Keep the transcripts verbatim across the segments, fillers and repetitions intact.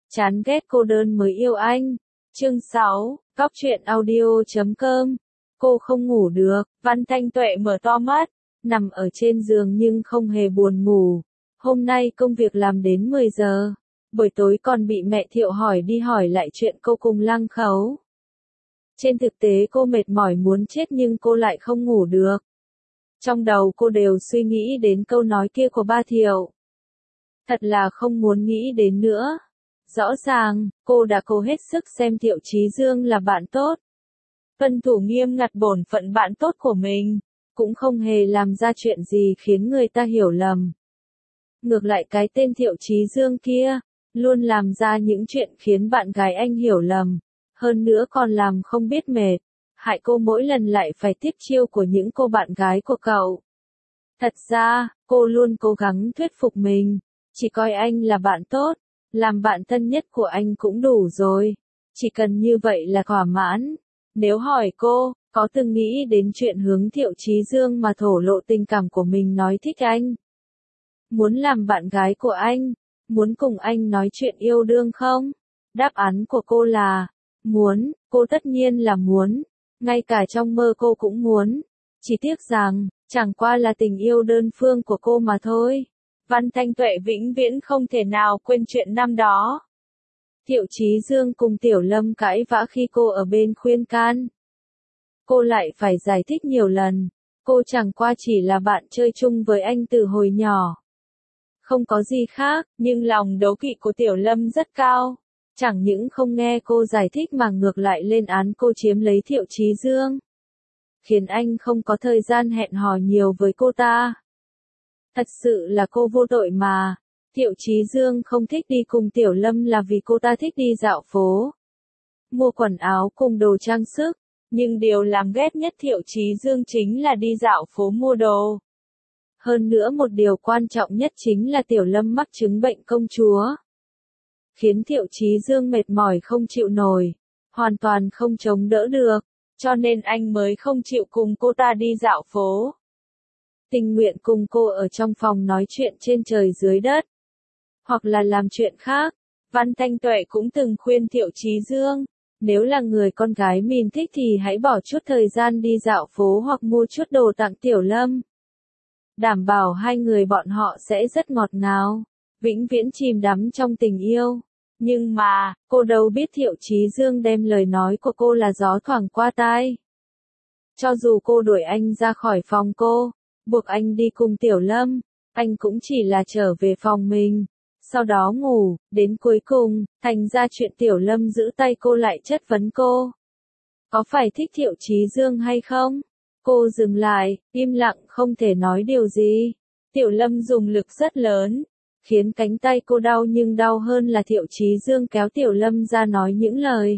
Chán ghét cô đơn mới yêu anh. Chương sáu, Góc truyện audio chấm com. Cô không ngủ được, Văn Thanh Tuệ mở to mắt, nằm ở trên giường nhưng không hề buồn ngủ. Hôm nay công việc làm đến mười giờ, buổi tối còn bị mẹ Thiệu hỏi đi hỏi lại chuyện cô cùng Lăng Khấu. Trên thực tế cô mệt mỏi muốn chết nhưng cô lại không ngủ được. Trong đầu cô đều suy nghĩ đến câu nói kia của ba Thiệu. Thật là không muốn nghĩ đến nữa. Rõ ràng, cô đã cố hết sức xem Thiệu Chí Dương là bạn tốt. Tuân thủ nghiêm ngặt bổn phận bạn tốt của mình, cũng không hề làm ra chuyện gì khiến người ta hiểu lầm. Ngược lại cái tên Thiệu Chí Dương kia, luôn làm ra những chuyện khiến bạn gái anh hiểu lầm, hơn nữa còn làm không biết mệt, hại cô mỗi lần lại phải tiếp chiêu của những cô bạn gái của cậu. Thật ra, cô luôn cố gắng thuyết phục mình, chỉ coi anh là bạn tốt, làm bạn thân nhất của anh cũng đủ rồi, chỉ cần như vậy là thỏa mãn. Nếu hỏi cô, có từng nghĩ đến chuyện hướng Thiệu Chí Dương mà thổ lộ tình cảm của mình nói thích anh? Muốn làm bạn gái của anh? Muốn cùng anh nói chuyện yêu đương không? Đáp án của cô là, muốn, cô tất nhiên là muốn, ngay cả trong mơ cô cũng muốn. Chỉ tiếc rằng, chẳng qua là tình yêu đơn phương của cô mà thôi. Văn Thanh Tuệ vĩnh viễn không thể nào quên chuyện năm đó. Thiệu Chí Dương cùng Tiểu Lâm cãi vã khi cô ở bên khuyên can. Cô lại phải giải thích nhiều lần, cô chẳng qua chỉ là bạn chơi chung với anh từ hồi nhỏ. Không có gì khác, nhưng lòng đố kỵ của Tiểu Lâm rất cao. Chẳng những không nghe cô giải thích mà ngược lại lên án cô chiếm lấy Thiệu Chí Dương. Khiến anh không có thời gian hẹn hò nhiều với cô ta. Thật sự là cô vô tội mà. Thiệu Chí Dương không thích đi cùng Tiểu Lâm là vì cô ta thích đi dạo phố, mua quần áo cùng đồ trang sức, nhưng điều làm ghét nhất Thiệu Chí Dương chính là đi dạo phố mua đồ. Hơn nữa một điều quan trọng nhất chính là Tiểu Lâm mắc chứng bệnh công chúa. Khiến Thiệu Chí Dương mệt mỏi không chịu nổi, hoàn toàn không chống đỡ được, cho nên anh mới không chịu cùng cô ta đi dạo phố. Tình nguyện cùng cô ở trong phòng nói chuyện trên trời dưới đất, hoặc là làm chuyện khác. Văn Thanh Tuệ cũng từng khuyên Thiệu Chí Dương, nếu là người con gái mình thích thì hãy bỏ chút thời gian đi dạo phố hoặc mua chút đồ tặng Tiểu Lâm. Đảm bảo hai người bọn họ sẽ rất ngọt ngào, vĩnh viễn chìm đắm trong tình yêu. Nhưng mà, cô đâu biết Thiệu Chí Dương đem lời nói của cô là gió thoảng qua tai. Cho dù cô đuổi anh ra khỏi phòng cô, buộc anh đi cùng Tiểu Lâm, anh cũng chỉ là trở về phòng mình, sau đó ngủ, đến cuối cùng, thành ra chuyện Tiểu Lâm giữ tay cô lại chất vấn cô. Có phải thích Thiệu Chí Dương hay không? Cô dừng lại, im lặng không thể nói điều gì. Tiểu Lâm dùng lực rất lớn, khiến cánh tay cô đau nhưng đau hơn là Thiệu Chí Dương kéo Tiểu Lâm ra nói những lời.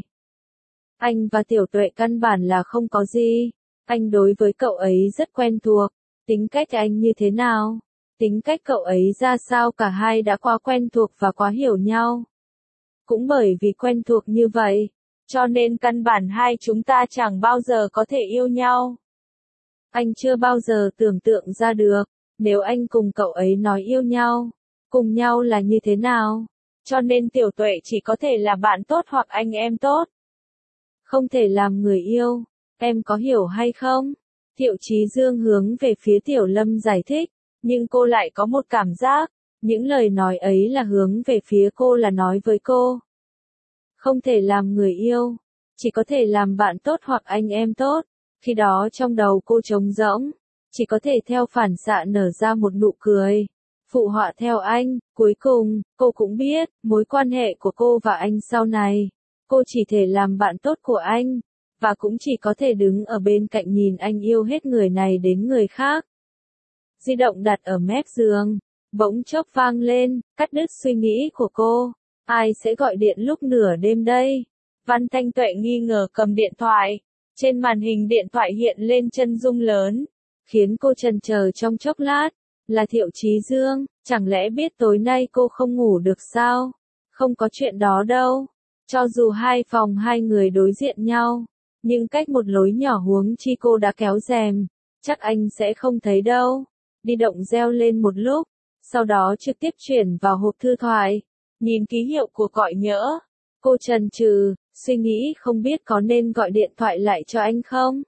Anh và Tiểu Tuệ căn bản là không có gì. Anh đối với cậu ấy rất quen thuộc. Tính cách anh như thế nào? Tính cách cậu ấy ra sao cả hai đã quá quen thuộc và quá hiểu nhau. Cũng bởi vì quen thuộc như vậy, cho nên căn bản hai chúng ta chẳng bao giờ có thể yêu nhau. Anh chưa bao giờ tưởng tượng ra được, nếu anh cùng cậu ấy nói yêu nhau, cùng nhau là như thế nào. Cho nên Tiểu Tuệ chỉ có thể là bạn tốt hoặc anh em tốt. Không thể làm người yêu, em có hiểu hay không? Thiệu Chí Dương hướng về phía Tiểu Lâm giải thích, nhưng cô lại có một cảm giác, những lời nói ấy là hướng về phía cô là nói với cô. Không thể làm người yêu, chỉ có thể làm bạn tốt hoặc anh em tốt. Khi đó trong đầu cô trống rỗng, chỉ có thể theo phản xạ nở ra một nụ cười, phụ họa theo anh. Cuối cùng, cô cũng biết, mối quan hệ của cô và anh sau này, cô chỉ thể làm bạn tốt của anh, và cũng chỉ có thể đứng ở bên cạnh nhìn anh yêu hết người này đến người khác. Di động đặt ở mép giường, bỗng chốc vang lên, cắt đứt suy nghĩ của cô. Ai sẽ gọi điện lúc nửa đêm đây? Văn Thanh Tuệ nghi ngờ cầm điện thoại. Trên màn hình điện thoại hiện lên chân dung lớn, khiến cô chần chờ trong chốc lát. Là Thiệu Chí Dương, chẳng lẽ biết tối nay cô không ngủ được sao? Không có chuyện đó đâu. Cho dù hai phòng hai người đối diện nhau, nhưng cách một lối nhỏ huống chi cô đã kéo rèm, chắc anh sẽ không thấy đâu. Di động reo lên một lúc, sau đó trực tiếp chuyển vào hộp thư thoại. nhìn ký hiệu của gọi nhỡ. Cô chần chừ, suy nghĩ không biết có nên gọi điện thoại lại cho anh không?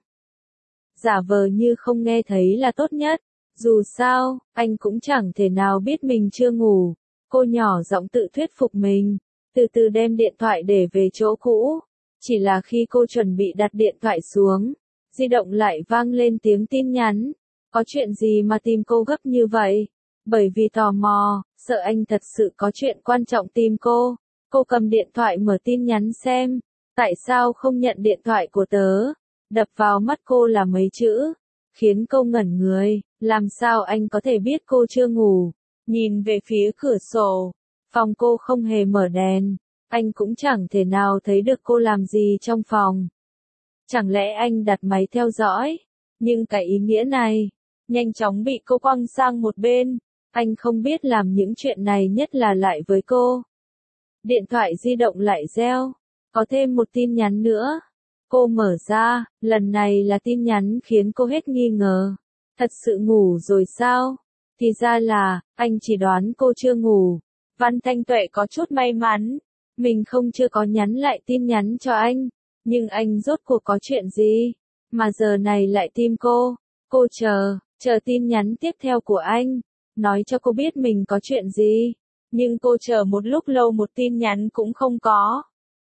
Giả vờ như không nghe thấy là tốt nhất. Dù sao, anh cũng chẳng thể nào biết mình chưa ngủ. Cô nhỏ giọng tự thuyết phục mình, từ từ đem điện thoại để về chỗ cũ. Chỉ là khi cô chuẩn bị đặt điện thoại xuống, di động lại vang lên tiếng tin nhắn. Có chuyện gì mà tìm cô gấp như vậy? Bởi vì tò mò, sợ anh thật sự có chuyện quan trọng tìm cô. Cô cầm điện thoại mở tin nhắn xem. Tại sao không nhận điện thoại của tớ? Đập vào mắt cô là mấy chữ, khiến cô ngẩn người. Làm sao anh có thể biết cô chưa ngủ? Nhìn về phía cửa sổ, phòng cô không hề mở đèn. Anh cũng chẳng thể nào thấy được cô làm gì trong phòng. Chẳng lẽ anh đặt máy theo dõi? Nhưng cái ý nghĩa này, nhanh chóng bị cô quăng sang một bên. Anh không biết làm những chuyện này, nhất là lại với cô. Điện thoại di động lại reo. Có thêm một tin nhắn nữa. Cô mở ra, lần này là tin nhắn khiến cô hết nghi ngờ. Thật sự ngủ rồi sao? Thì ra là, anh chỉ đoán cô chưa ngủ. Văn Thanh Tuệ có chút may mắn. Mình không chưa có nhắn lại tin nhắn cho anh. Nhưng anh rốt cuộc có chuyện gì? Mà giờ này lại tìm cô. Cô chờ, chờ tin nhắn tiếp theo của anh. Nói cho cô biết mình có chuyện gì. Nhưng cô chờ một lúc lâu một tin nhắn cũng không có.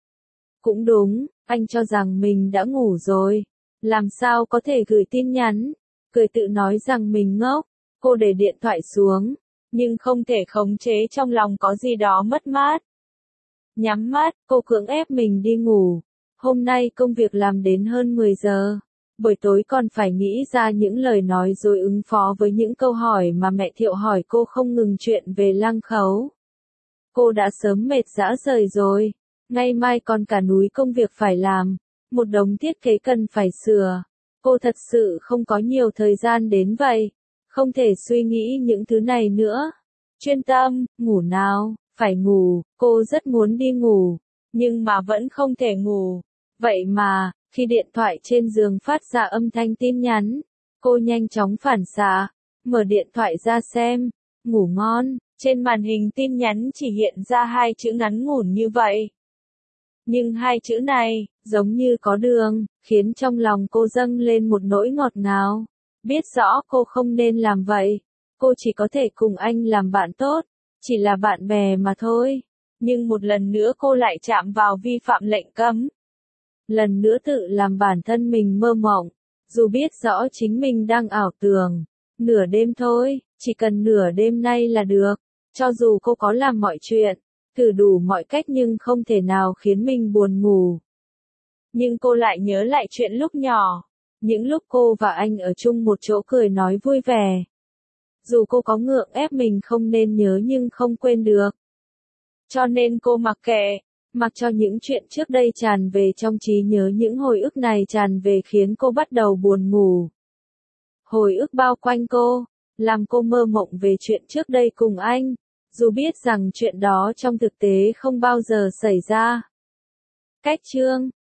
Cũng đúng, anh cho rằng mình đã ngủ rồi. Làm sao có thể gửi tin nhắn? Cười tự nói rằng mình ngốc. Cô để điện thoại xuống. Nhưng không thể khống chế, trong lòng có gì đó mất mát. Nhắm mắt, cô cưỡng ép mình đi ngủ. Hôm nay công việc làm đến hơn mười giờ. Buổi tối còn phải nghĩ ra những lời nói rồi ứng phó với những câu hỏi mà mẹ Thiệu hỏi cô không ngừng chuyện về Lăng Khấu. Cô đã sớm mệt rã rời rồi. Ngày mai còn cả núi công việc phải làm. Một đống thiết kế cần phải sửa. Cô thật sự không có nhiều thời gian đến vậy. Không thể suy nghĩ những thứ này nữa. Chuyên tâm, ngủ nào, phải ngủ. Cô rất muốn đi ngủ. Nhưng mà vẫn không thể ngủ. Vậy mà, khi điện thoại trên giường phát ra âm thanh tin nhắn, cô nhanh chóng phản xạ, mở điện thoại ra xem. Ngủ ngon. Trên màn hình tin nhắn chỉ hiện ra hai chữ ngắn ngủn như vậy. Nhưng hai chữ này, giống như có đường, khiến trong lòng cô dâng lên một nỗi ngọt ngào. Biết rõ cô không nên làm vậy. Cô chỉ có thể cùng anh làm bạn tốt. Chỉ là bạn bè mà thôi. Nhưng một lần nữa cô lại chạm vào vi phạm lệnh cấm. Lần nữa tự làm bản thân mình mơ mộng. Dù biết rõ chính mình đang ảo tưởng. Nửa đêm thôi, chỉ cần nửa đêm nay là được. Cho dù cô có làm mọi chuyện, thử đủ mọi cách nhưng không thể nào khiến mình buồn ngủ. Nhưng cô lại nhớ lại chuyện lúc nhỏ. Những lúc cô và anh ở chung một chỗ cười nói vui vẻ. Dù cô có ngượng ép mình không nên nhớ nhưng không quên được. Cho nên cô mặc kệ, mặc cho những chuyện trước đây tràn về trong trí nhớ, những hồi ức này tràn về khiến cô bắt đầu buồn ngủ. Hồi ức bao quanh cô, làm cô mơ mộng về chuyện trước đây cùng anh, dù biết rằng chuyện đó trong thực tế không bao giờ xảy ra. Cách chương